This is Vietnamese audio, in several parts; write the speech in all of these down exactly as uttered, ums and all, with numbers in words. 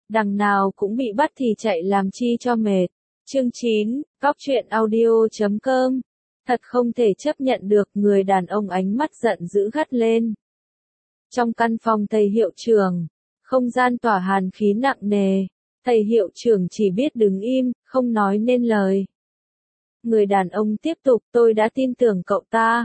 đằng nào cũng bị bắt thì chạy làm chi cho mệt. Chương chín, Góc truyện audio chấm com. Thật không thể chấp nhận được, người đàn ông ánh mắt giận dữ gắt lên. Trong căn phòng thầy hiệu trưởng, không gian tỏa hàn khí nặng nề, thầy hiệu trưởng chỉ biết đứng im, không nói nên lời. Người đàn ông tiếp tục, tôi đã tin tưởng cậu ta.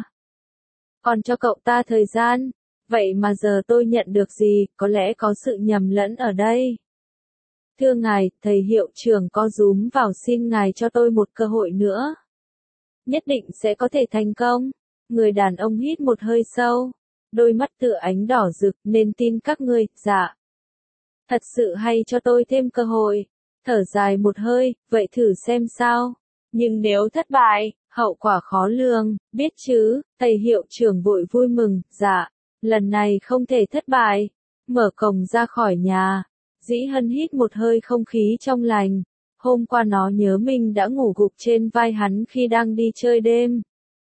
Còn cho cậu ta thời gian, vậy mà giờ tôi nhận được gì, có lẽ có sự nhầm lẫn ở đây. Thưa ngài, thầy hiệu trưởng co rúm vào, xin ngài cho tôi một cơ hội nữa. Nhất định sẽ có thể thành công. Người đàn ông hít một hơi sâu, đôi mắt tựa ánh đỏ rực, nên tin các ngươi, dạ. Thật sự hay cho tôi thêm cơ hội. Thở dài một hơi, vậy thử xem sao. Nhưng nếu thất bại, hậu quả khó lường, biết chứ, thầy hiệu trưởng vội vui mừng, dạ, lần này không thể thất bại. Mở cổng ra khỏi nhà, Dĩ Hân hít một hơi không khí trong lành. Hôm qua nó nhớ mình đã ngủ gục trên vai hắn khi đang đi chơi đêm.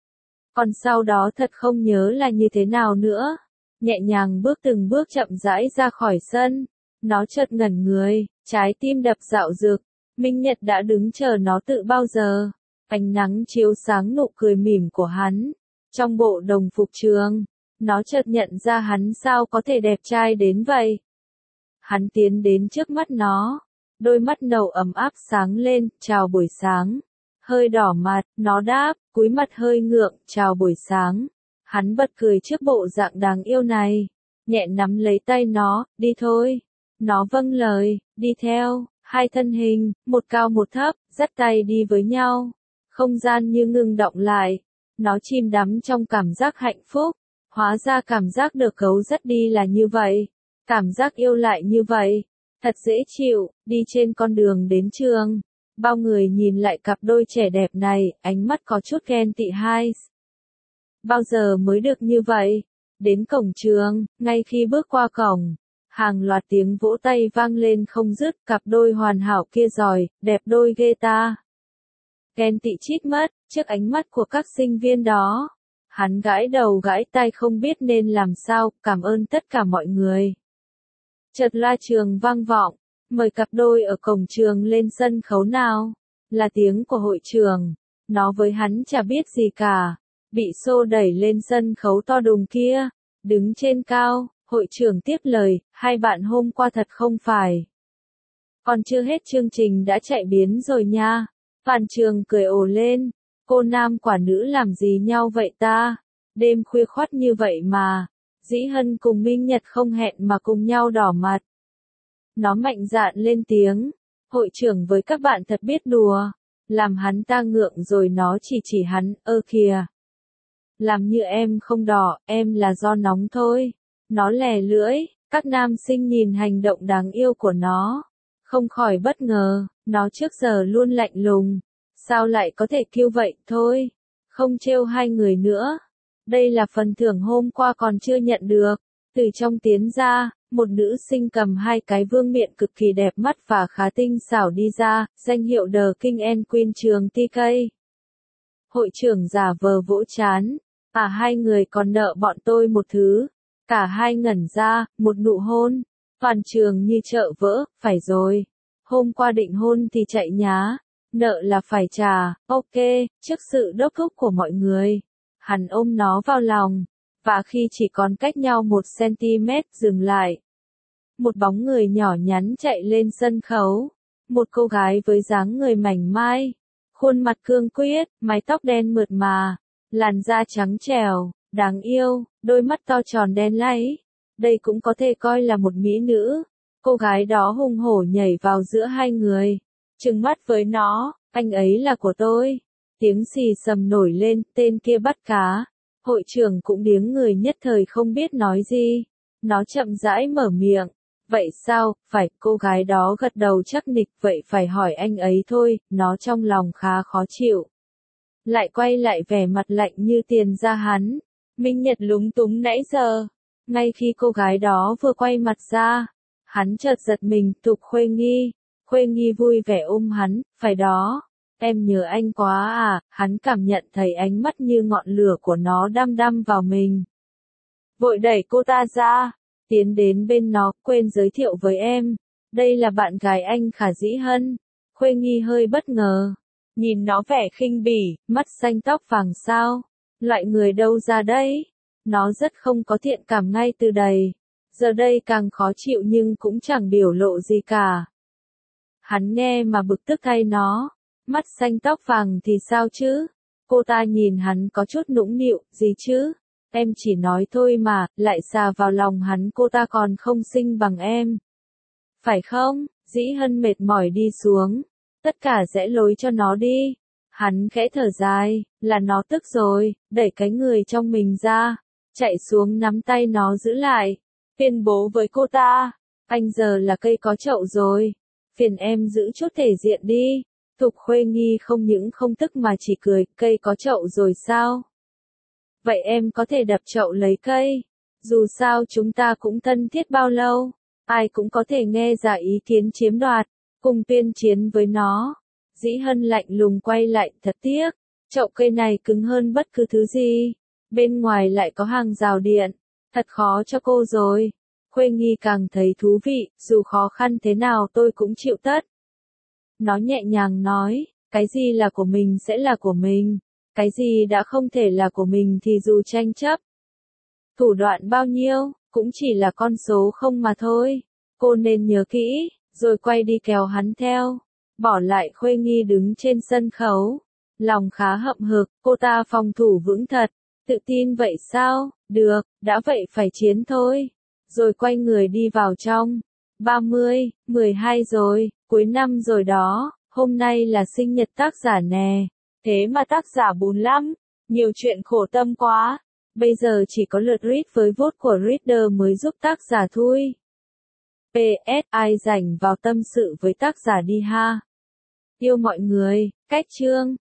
Còn sau đó thật không nhớ là như thế nào nữa. Nhẹ nhàng bước từng bước chậm rãi ra khỏi sân. Nó chợt ngẩn người, trái tim đập dạo dực. Minh Nhật đã đứng chờ nó tự bao giờ. Ánh nắng chiếu sáng nụ cười mỉm của hắn. Trong bộ đồng phục trường, nó chợt nhận ra hắn sao có thể đẹp trai đến vậy. Hắn tiến đến trước mắt nó. Đôi mắt nâu ấm áp sáng lên, chào buổi sáng. Hơi đỏ mặt, nó đáp, cúi mặt hơi ngượng, chào buổi sáng. Hắn bật cười trước bộ dạng đáng yêu này. Nhẹ nắm lấy tay nó, đi thôi. Nó vâng lời, đi theo. Hai thân hình, một cao một thấp, dắt tay đi với nhau. Không gian như ngừng động lại. Nó chìm đắm trong cảm giác hạnh phúc. Hóa ra cảm giác được gấu dắt đi là như vậy. Cảm giác yêu lại như vậy. Thật dễ chịu, đi trên con đường đến trường. Bao người nhìn lại cặp đôi trẻ đẹp này, ánh mắt có chút ghen tị hai. Bao giờ mới được như vậy? Đến cổng trường, ngay khi bước qua cổng, hàng loạt tiếng vỗ tay vang lên không dứt, cặp đôi hoàn hảo kia giỏi, đẹp đôi ghê ta. Ghen tị chít mất, trước ánh mắt của các sinh viên đó. Hắn gãi đầu gãi tay không biết nên làm sao, cảm ơn tất cả mọi người. Chợt loa trường vang vọng, mời cặp đôi ở cổng trường lên sân khấu nào. Là tiếng của hội trưởng, nó với hắn chả biết gì cả. Bị xô đẩy lên sân khấu to đùng kia, đứng trên cao, hội trưởng tiếp lời, hai bạn hôm qua thật không phải. Còn chưa hết chương trình đã chạy biến rồi nha. Toàn trường cười ồ lên, cô nam quả nữ làm gì nhau vậy ta? Đêm khuya khoắt như vậy mà. Dĩ Hân cùng Minh Nhật không hẹn mà cùng nhau đỏ mặt. Nó mạnh dạn lên tiếng, hội trưởng với các bạn thật biết đùa, làm hắn ta ngượng rồi nó chỉ chỉ hắn, ơ kìa. Làm như em không đỏ, em là do nóng thôi. Nó lè lưỡi, các nam sinh nhìn hành động đáng yêu của nó. Không khỏi bất ngờ, nó trước giờ luôn lạnh lùng. Sao lại có thể kiêu vậy thôi, không trêu hai người nữa. Đây là phần thưởng hôm qua còn chưa nhận được. Từ trong tiến ra, một nữ sinh cầm hai cái vương miện cực kỳ đẹp mắt và khá tinh xảo đi ra, danh hiệu The King and Queen trường tê ca. Hội trưởng giả vờ vỗ chán, à hai người còn nợ bọn tôi một thứ. Cả hai ngẩn ra, một nụ hôn. Toàn trường như chợ vỡ, phải rồi. Hôm qua định hôn thì chạy nhá. Nợ là phải trả, ok, trước sự đốc thúc của mọi người. Hắn ôm nó vào lòng, và khi chỉ còn cách nhau một xăng-ti-mét dừng lại. Một bóng người nhỏ nhắn chạy lên sân khấu. Một cô gái với dáng người mảnh mai, khuôn mặt cương quyết, mái tóc đen mượt mà, làn da trắng trẻo, đáng yêu, đôi mắt to tròn đen láy. Đây cũng có thể coi là một mỹ nữ. Cô gái đó hùng hổ nhảy vào giữa hai người, trừng mắt với nó, anh ấy là của tôi. Tiếng xì xầm nổi lên, tên kia bắt cá. Hội trưởng cũng điếng người nhất thời không biết nói gì. Nó chậm rãi mở miệng. Vậy sao, phải, cô gái đó gật đầu chắc nịch, vậy phải hỏi anh ấy thôi, nó trong lòng khá khó chịu. Lại quay lại vẻ mặt lạnh như tiền ra hắn. Minh Nhật lúng túng nãy giờ. Ngay khi cô gái đó vừa quay mặt ra, hắn chợt giật mình, tục Khuê Nghi. Khuê Nghi vui vẻ ôm hắn, phải đó. Em nhớ anh quá à, hắn cảm nhận thấy ánh mắt như ngọn lửa của nó đăm đăm vào mình. Vội đẩy cô ta ra, tiến đến bên nó, quên giới thiệu với em. Đây là bạn gái anh Khả Dĩ Hân. Khuê Nghi hơi bất ngờ. Nhìn nó vẻ khinh bỉ, mắt xanh tóc vàng sao. Loại người đâu ra đây? Nó rất không có thiện cảm ngay từ đầy. Giờ đây càng khó chịu nhưng cũng chẳng biểu lộ gì cả. Hắn nghe mà bực tức thay nó. Mắt xanh tóc vàng thì sao chứ? Cô ta nhìn hắn có chút nũng nịu, gì chứ? Em chỉ nói thôi mà, lại xà vào lòng hắn, cô ta còn không xinh bằng em. Phải không? Dĩ Hân mệt mỏi đi xuống. Tất cả rẽ lối cho nó đi. Hắn khẽ thở dài, là nó tức rồi, đẩy cái người trong mình ra. Chạy xuống nắm tay nó giữ lại. Tuyên bố với cô ta. Anh giờ là cây có chậu rồi. Phiền em giữ chút thể diện đi. Thục Khuê Nghi không những không tức mà chỉ cười, cây có chậu rồi sao? Vậy em có thể đập chậu lấy cây. Dù sao chúng ta cũng thân thiết bao lâu. Ai cũng có thể nghe ra ý kiến chiếm đoạt, cùng tuyên chiến với nó. Dĩ Hân lạnh lùng quay lại, thật tiếc. Chậu cây này cứng hơn bất cứ thứ gì. Bên ngoài lại có hàng rào điện. Thật khó cho cô rồi. Khuê Nghi càng thấy thú vị, dù khó khăn thế nào tôi cũng chịu tất. Nó nhẹ nhàng nói, cái gì là của mình sẽ là của mình. Cái gì đã không thể là của mình thì dù tranh chấp. Thủ đoạn bao nhiêu, cũng chỉ là con số không mà thôi. Cô nên nhớ kỹ, rồi quay đi kéo hắn theo. Bỏ lại Khuê Nghi đứng trên sân khấu. Lòng khá hậm hực, cô ta phòng thủ vững thật. Tự tin vậy sao? Được, đã vậy phải chiến thôi. Rồi quay người đi vào trong. ba mươi, mười hai rồi, cuối năm rồi đó, hôm nay là sinh nhật tác giả nè. Thế mà tác giả buồn lắm, nhiều chuyện khổ tâm quá. Bây giờ chỉ có lượt read với vote của reader mới giúp tác giả thui. pê ét ai rảnh vào tâm sự với tác giả đi ha. Yêu mọi người, cách chương.